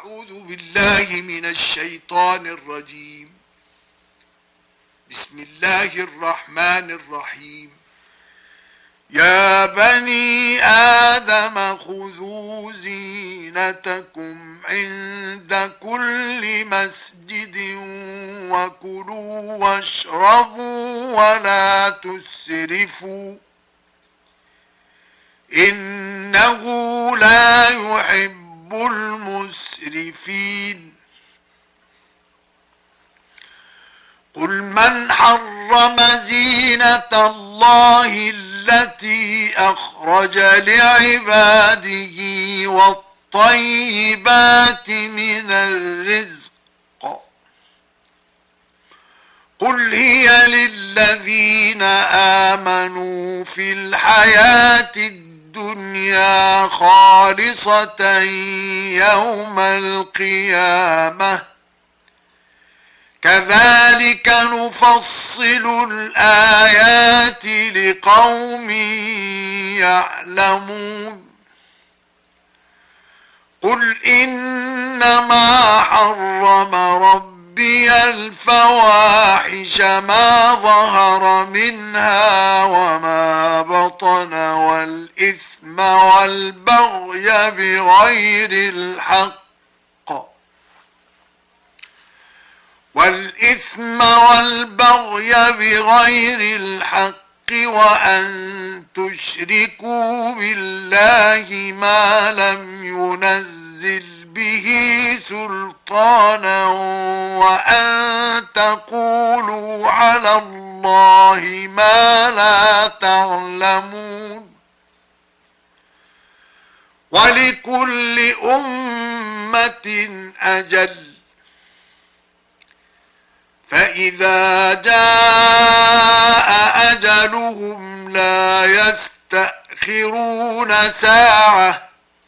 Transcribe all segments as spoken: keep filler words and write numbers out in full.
أعوذ بالله من الشيطان الرجيم. بسم الله الرحمن الرحيم. يا بني آدم خذوا زينتكم عند كل مسجد وكلوا واشربوا ولا تسرفوا إنه لا يحب المسرفين. قل من حرم زينة الله التي أخرج لعباده والطيبات من الرزق قل هي للذين آمنوا في الحياة الدنيا خالصة يوم القيامة كذلك نفصل الآيات لقوم يعلمون. قل إنما حرم ربي الفواحش ما ظهر منها وما بطن والإثم والبغي بغير الحق والإثم والبغي بغير الحق وأن تشركوا بالله ما لم ينزل به سلطانا وأن تقولوا على الله ما لا تعلمون. ولكل أمة أجل فإذا جاء أجلهم لا يستأخرون ساعة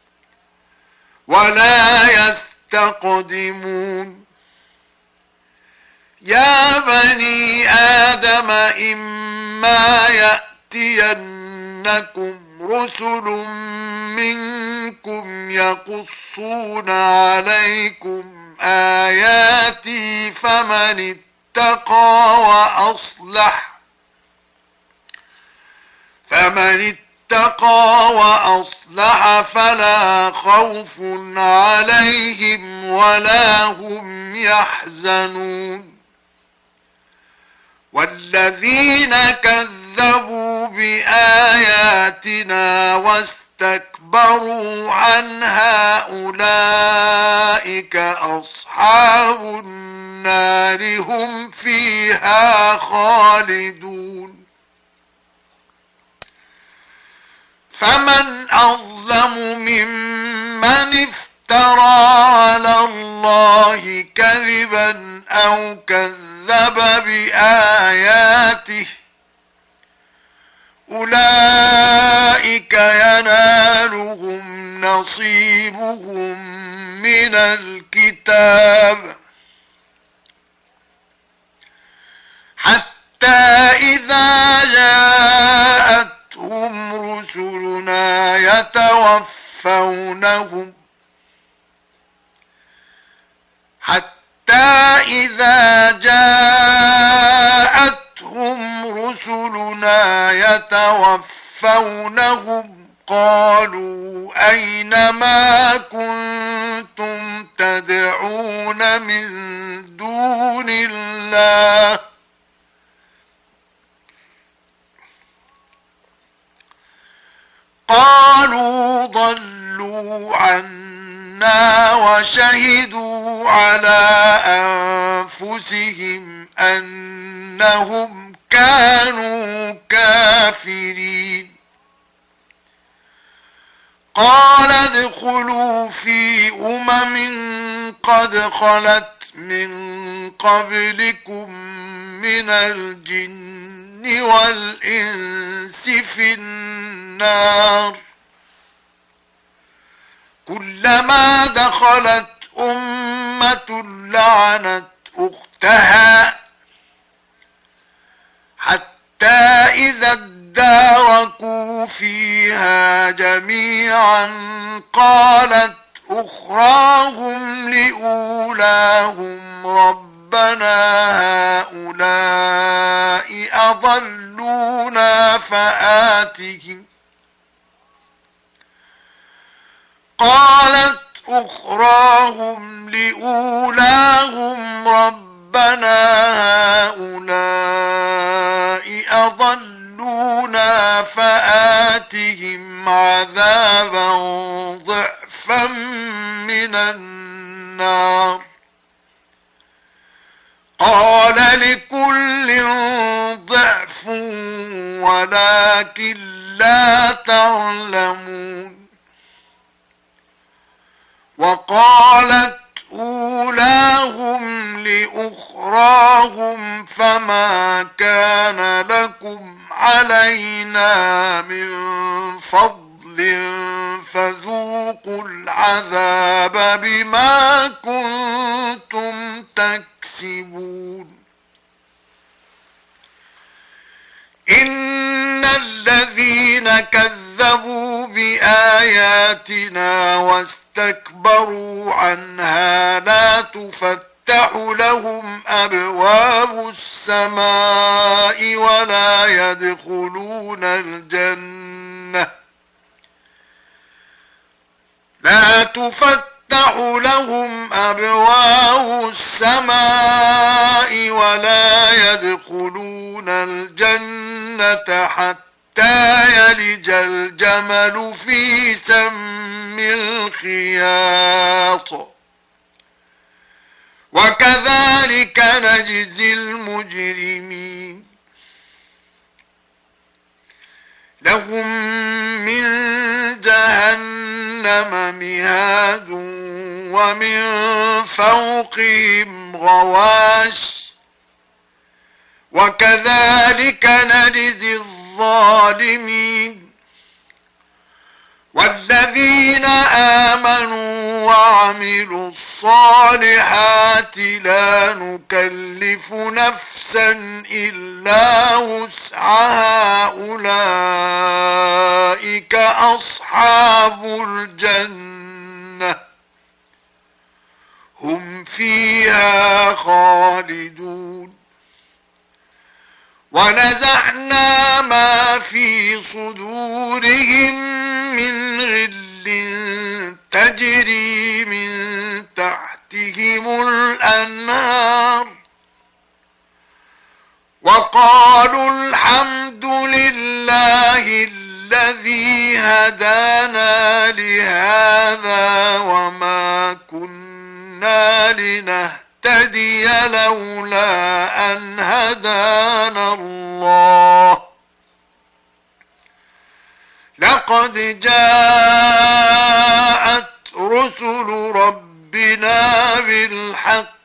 ولا يستقدمون. يا بني آدم إما يأتينكم رسل منكم يقصون عليكم آياتي فمن اتقى وأصلح فمن اتقى وأصلح فلا خوف عليهم ولا هم يحزنون. والذين كذبوا بآياتنا واستكبروا عنها أولئك أصحاب النار هم فيها خالدون. فمن أظلم ممن افترى على الله كذبا أو كذب بآياته أولئك ينالهم نصيبهم من الكتاب حتى إذا جاءتهم رسلنا يتوفونهم حتى إذا جاءتهم رسلنا يتوفونهم قالوا أين ما كنتم تدعون من دون الله قالوا ضلوا عنا وشهدوا على أنفسهم أنهم كانوا كافرين. قال ادخلوا في أمم قد خلت من قبلكم من الجن والإنس في النار كلما دخلت أمة لعنت أختها حتى إذا اداركوا فيها جميعا قالت أخراهم لأولاهم ربنا هؤلاء أضلونا فآتهم قالت أخراهم لأولاهم ربنا هؤلاء أضلونا فآتهم عذابا ضعفا من النار قال لكل ضعف ولكن لا تعلمون وقالت أولاهم لأخراهم فما كان لكم علينا من فضل فذوقوا العذاب بما كنتم تكسبون إن الذين كذبوا بآياتنا واستكبروا عنها لا تفتح لهم أبواب السماء ولا يدخلون الجنة لا تفتح لهم أبواب السماء ولا يدخلون الجنة حتى يلج الجمل في سم الخياط وكذلك نجزي المجرمين لهم من جهنم مهاد ومن فوقهم غواش وكذلك نجزي الظالمين والذين آمنوا وعملوا الصالحات لا نكلف نفسا إلا وسعها أولئك أصحاب الجنة هم فيها خالدون ونزعنا ما في صدورهم من غل تجري من تحتهم الأنهار وقالوا الحمد لله الذي هدانا لهذا وما كنا لنهتدي لولا أن هدانا الله لقد جاءت رسل ربنا بالحق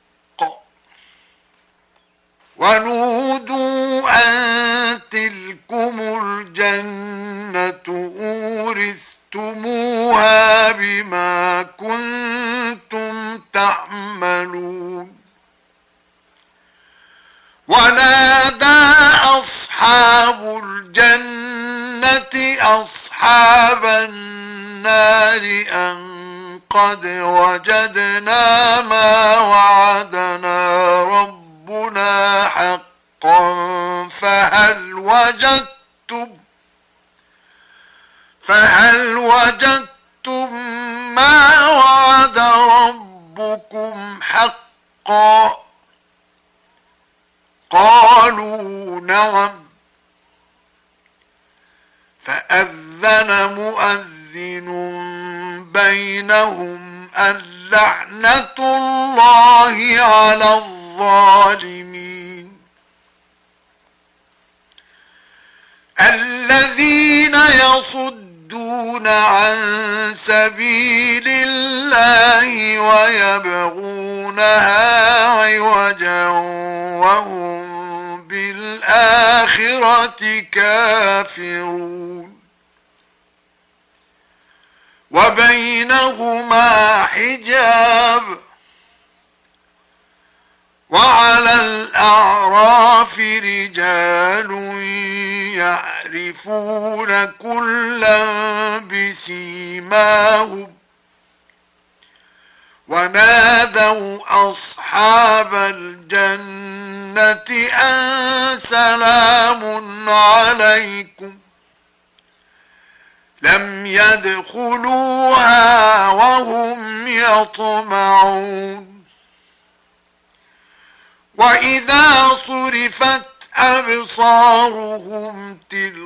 ونودوا أن تلكم الجنة أورثتموها بما كنتم تعملون ونادى أصحاب الجنة أصحاب النار أن قد وجدنا ما وعدنا ربنا حقا فهل وجدتم فهل وجدتم ما وعد ربكم حقا قالوا نعم فأذن مؤذن بينهم اللعنة الله على الظالمين الذين يصدون عن سبيل الله ويبغونها عوجا وهم بالآخرة كافرون وبينهما حجاب وعلى الأعراف رجال يعرفون كلا بسيماهم ونادوا أصحاب الجنة أن سلام عليكم لم يدخلوها وهم يطمعون وإذا صرفت أبصارهم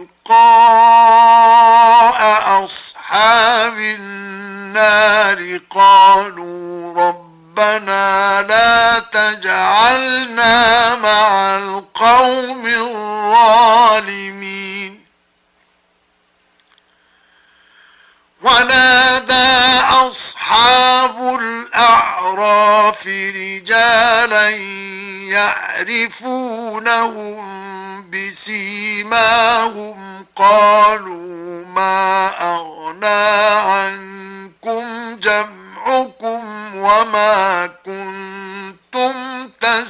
تلقاء أصحاب النار قالوا ربنا لا تجعلنا مع القوم الظالمين ونادى أصحاب الأعراف رجالا يعرفونهم بسيماهم قالوا ما أغنى عنكم جمعكم وما كنتم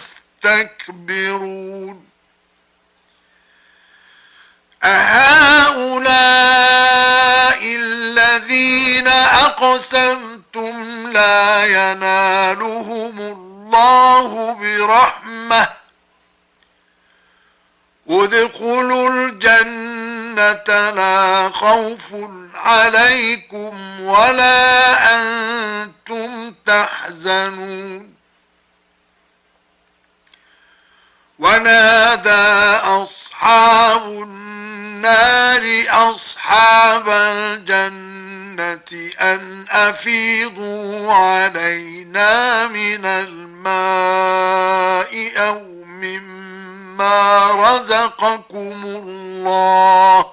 تستكبرون أهؤلاء الذين أقسمتم لا ينالهم الله برحمة ادخلوا الجنة لا خوف عليكم ولا أنتم تحزنون ونادى أصحاب النار أصحاب الجنة أن أفيضوا علينا من الماء أو مما رزقكم الله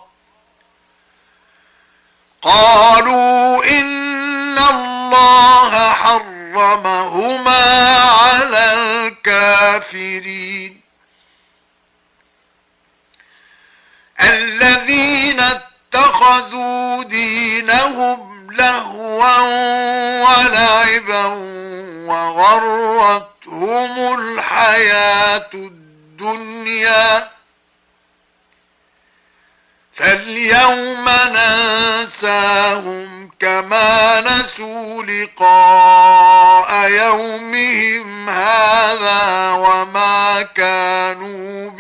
قالوا إن الله حرمهما على الكافرين الذين اتخذوا دينهم لهوا ولعبا وغرتهم الحياة الدنيا فاليوم ننساهم كما نسوا لقاء يومهم هذا وما كانوا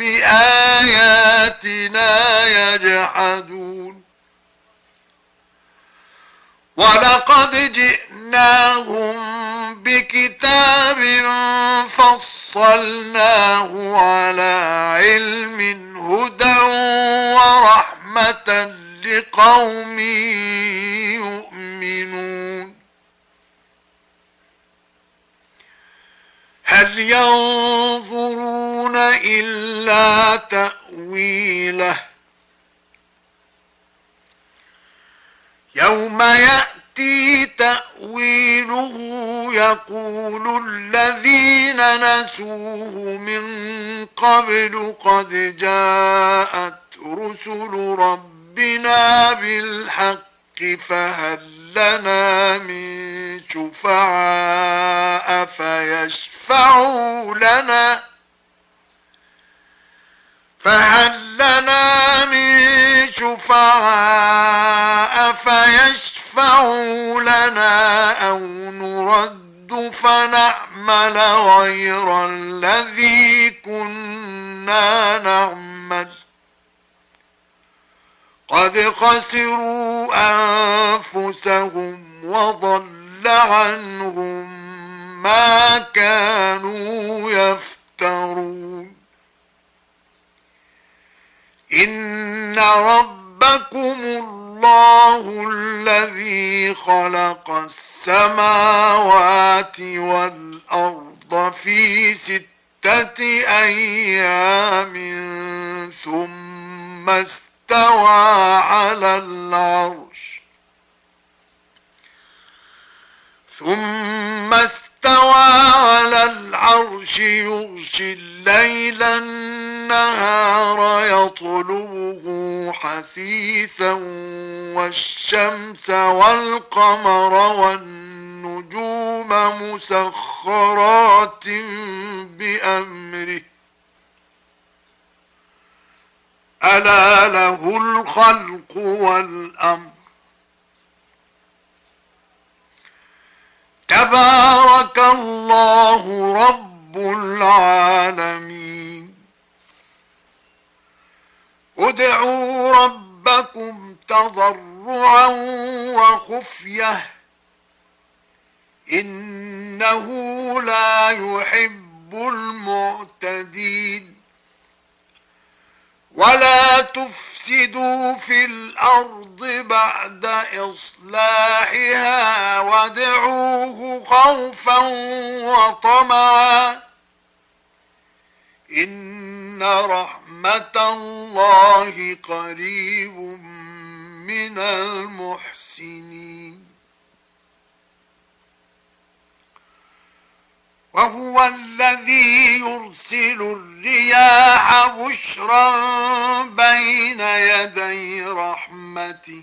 بآياتنا يجحدون ولقد جئناهم بكتاب فصلناه على علم هدى ورحمة لقوم يؤمنون هل ينظرون إلا تأويله يوم يأتي تأويله يقول الذين نسوه من قبل قد جاءت رسل ربنا بالحق فهل لنا من شفعاء فيشفعوا لنا فهل لنا من شفعاء فيشفعوا لنا أو نرد فنعمل غير الذي كنا نعمل قد خسروا أنفسهم وضل عنهم ما كانوا يفترون إن ربكم الله الذي خلق السماوات والأرض في ستة أيام ثم استوى على العرش ثم استوى على العرش يغشي الليل النهار يطلبه حثيثا والشمس والقمر والنجوم مسخرات بأمره ألا له الخلق والأمر تبارك العالمين ادعوا ربكم تضرعا وخفية إنه لا يحب المعتدين ولا تفسدوا في الأرض بعد إصلاحها وادعوه خوفا وطمعا إن رحمة الله قريب من المحسنين وهو الذي يرسل الرياح بشرا بين يدي رحمته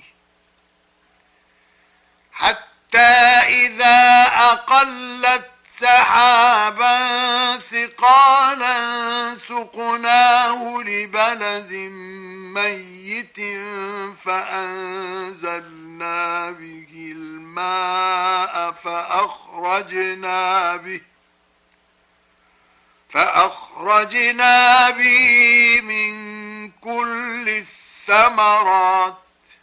حتى إذا أقلت سحابا ثقالا سقناه لبلد ميت فأنزلنا به الماء فأخرجنا به فأخرجنا به من كل الثمرات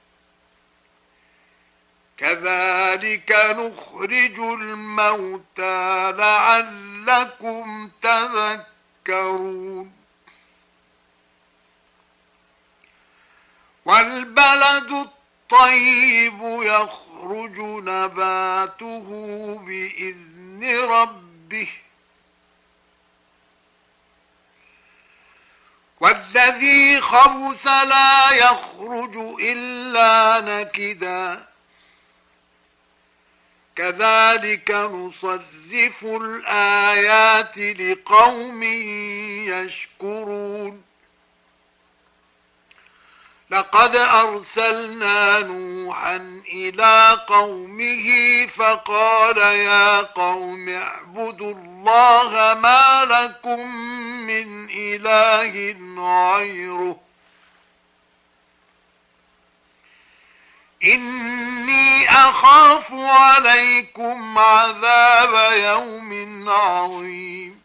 كذلك نخرج الموتى لعلكم تذكرون والبلد الطيب يخرج نباته بإذن ربه والذي خبث لا يخرج إلا نكدا كذلك نصرف الآيات لقوم يشكرون لقد أرسلنا نوحا إلى قومه فقال يا قوم اعبدوا الله ما لكم من إله غيره إني أخاف عليكم عذاب يوم عظيم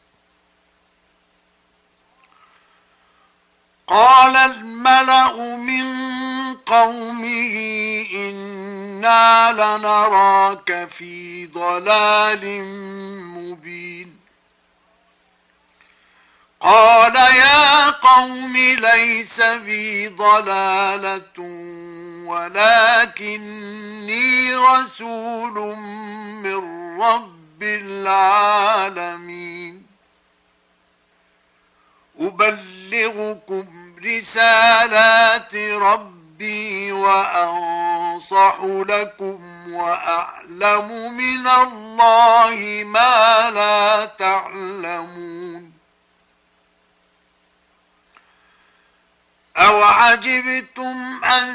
قال الملأ من قومه إنا لنراك في ضلال مبين قال يا قوم ليس بي ضلالة ولكني رسول من رب العالمين أبلغكم رسالات ربي وأنصح لكم وأعلم من الله ما لا تعلمون أوعجبتم أن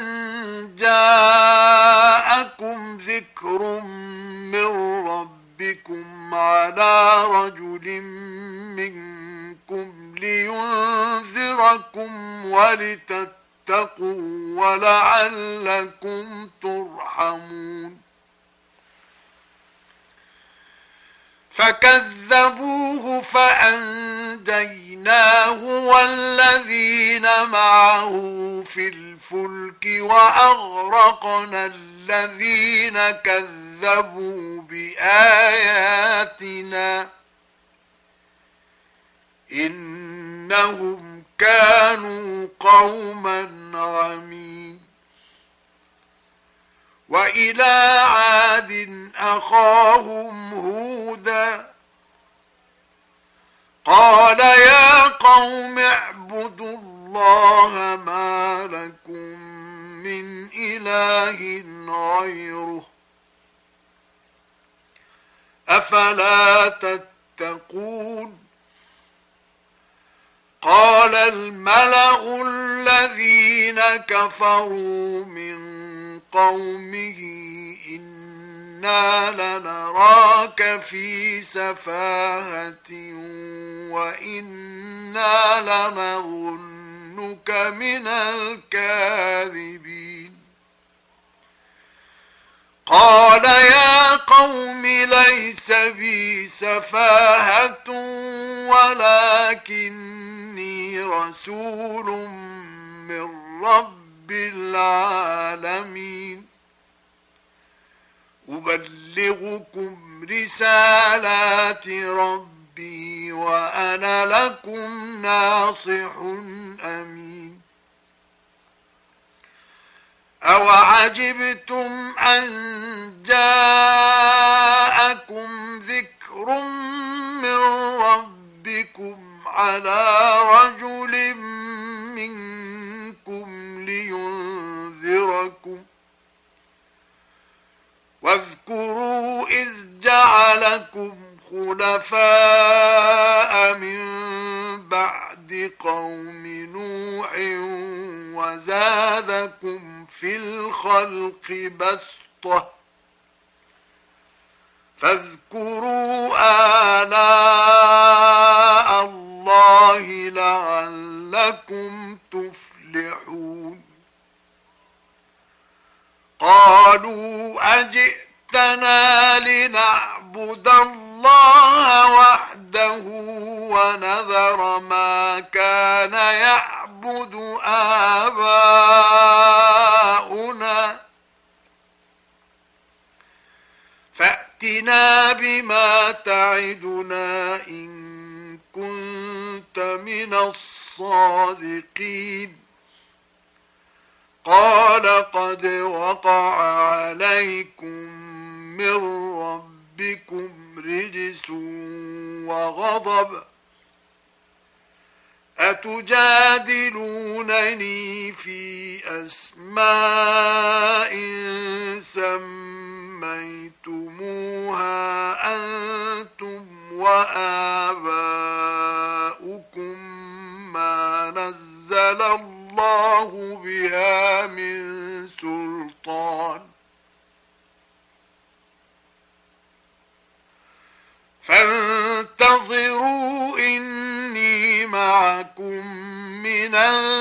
جاءكم ذكر من ربكم على رجل منكم لينذركم ولتتقوا ولعلكم ترحمون فكذبوه فأنجيناه والذين معه في الفلك وأغرقنا الذين كذبوا بآياتنا إنهم كانوا قوما عمين وإلى عاد أخاهم هودا قال يا قوم اعبدوا الله ما لكم من إله غيره أفلا تتقون قال الملأ الذين كفروا من قومه إنا لنراك في سفاهة وإنا لنظنك من الكاذبين قال يا قوم ليس بي سفاهة ولكني رسول من رب العالمين أبلغكم رسالات ربي وأنا لكم ناصح أمين أوعجبتم أن جاءكم ذكر من ربكم على رجل منكم لينذركم واذكروا إذ جعلكم خلفاء من بعد قوم نوح وزادكم في الخلق بسطة فاذكروا آلاء الله لعلكم تفلحون قالوا أجئتنا لنعبد الله وحده ونذر ما كان يعبد آباؤنا فأتنا بما تعدنا إن كنت من الصادقين قال قد وقع عليكم من ربكم رجس وغضب أتجادلونني في أسماء سميتموها أنتم وآباؤكم ما نزل الله بها من سلطان فانتظروا إني معكم من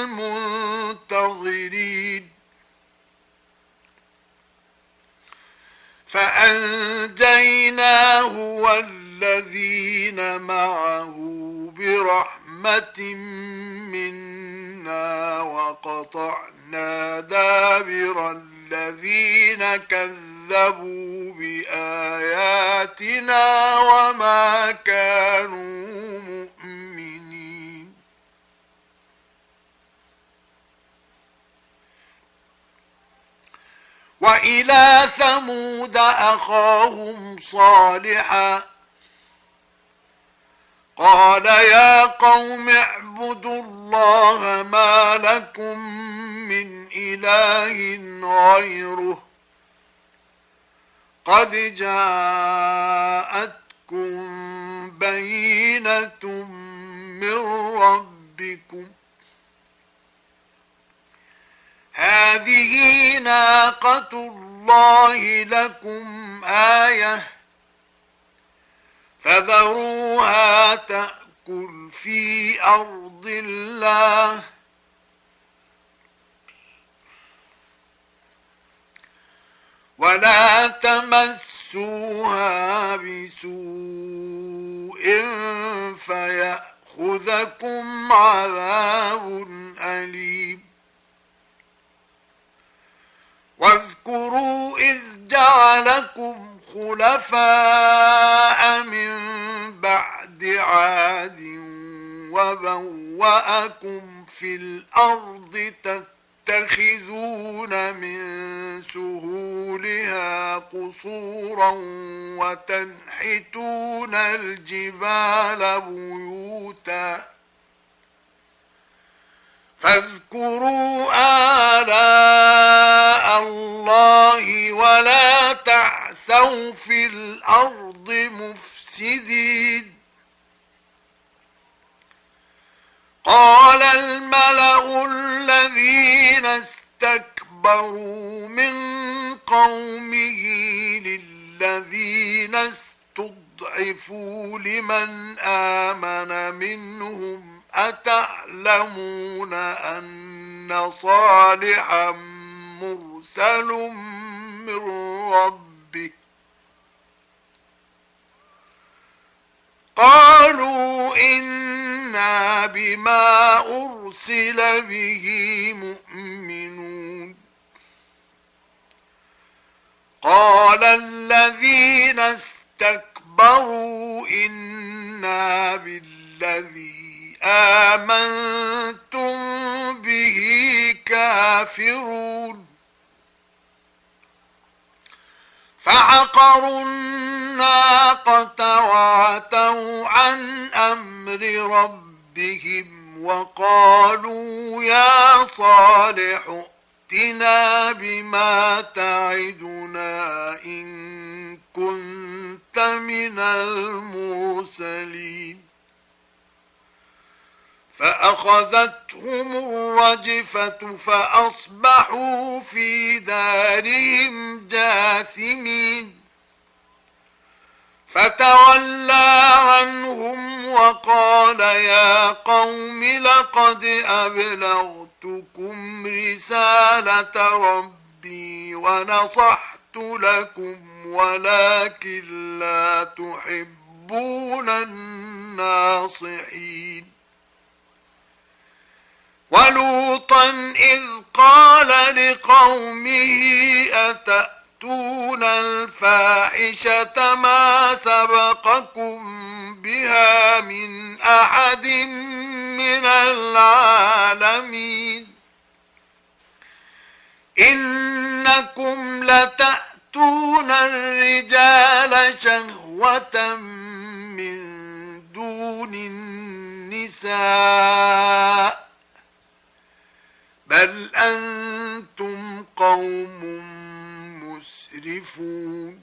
المنتظرين فأنجيناه والذين معه برحمة منا وقطعنا دابر الذين كذبوا بآياتنا وما كانوا مؤمنين وإلى ثمود أخاهم صالحا قال يا قوم اعبدوا الله ما لكم من إله غيره قد جاءتكم بينة من ربكم هذه ناقة الله لكم آية فذروها تأكل في أرض الله ولا تمسوها بسوء فيأخذكم عذاب أليم واذكروا إذ جعلكم خلفاء من بعد عاد وبوأكم في الأرض تتخذون من سهولها قصورا وتنحتون الجبال بيوتا فاذكروا آلاء الله ولا تعثوا في الأرض مفسدين قال الملأ الذين استكبروا من قومه للذين استضعفوا لمن آمن منهم أتعلمون أن صالحا مرسل من ربه قالوا إن إنا بما أرسل به مؤمنون قال الذين استكبروا إنا بالذي آمنتم به كافرون فعقروا الناقة وعتوا عن أمر ربهم وقالوا يا صالح ائتنا بما تعدنا إن كنت من المرسلين فأخذتهم الرجفة فأصبحوا في دارهم جاثمين فتولى عنهم وقال يا قوم لقد أبلغتكم رسالة ربي ونصحت لكم ولكن لا تحبون الناصحين ولوطا إذ قال لقومه أتأتون الفاحشة ما سبقكم بها من أحد من العالمين إنكم لتأتون الرجال شهوة من دون النساء بل أنتم قوم مسرفون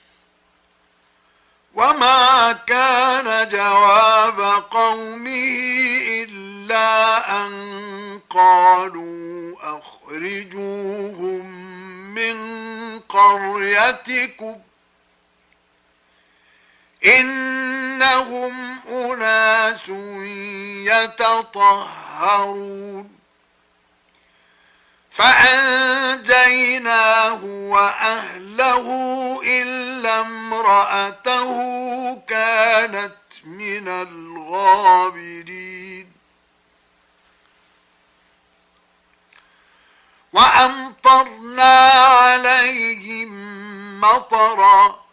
وما كان جواب قومه إلا أن قالوا أخرجوهم من قريتكم إنهم أناس يتطهرون فأنجيناه وأهله إلا امرأته كانت من الغابرين وأمطرنا عليهم مطرا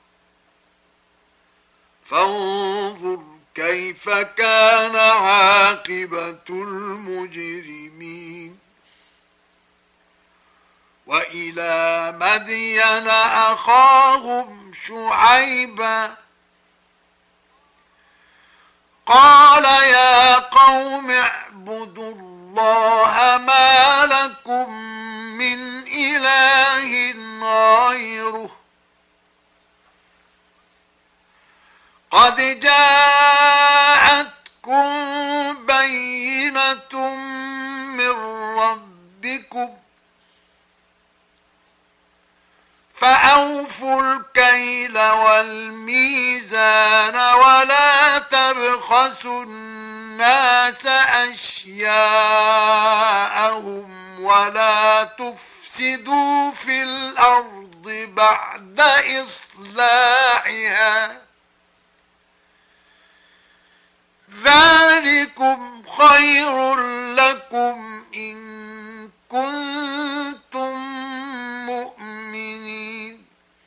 فانظر كيف كان عاقبة المجرمين وإلى مدين أخاهم شعيبا قال يا قوم اعبدوا الله ما لكم من إله غيره قد جاءتكم بينة من ربكم فأوفوا الكيل والميزان ولا تبخسوا الناس أشياءهم ولا تفسدوا في الأرض بعد إصلاحها ذلكم خير لكم إن كنتم مؤمنين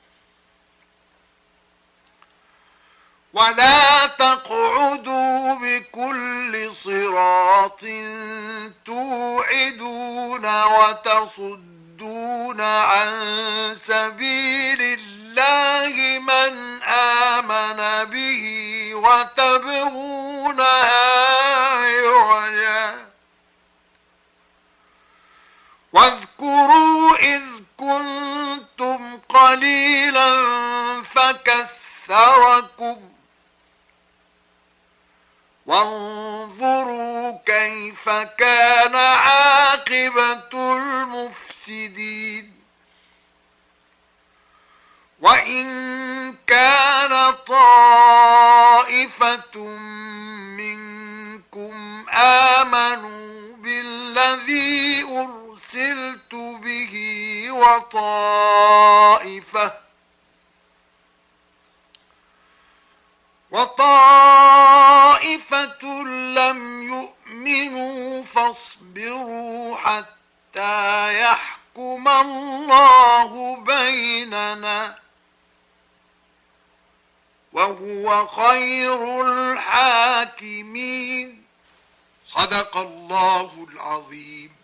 ولا تقعدوا بكل صراط توعدون وتصدون عن سبيل الله من آمن به وتبغونها عوجا واذكروا إذ كنتم قليلا فكثركم وانظروا كيف كان عاقبة المفسدين وإن كان طائفة منكم آمنوا بالذي أرسلت به وطائفة وطائفة لم فاصبروا حتى يحكم الله بيننا وهو خير الحاكمين. صدق الله العظيم.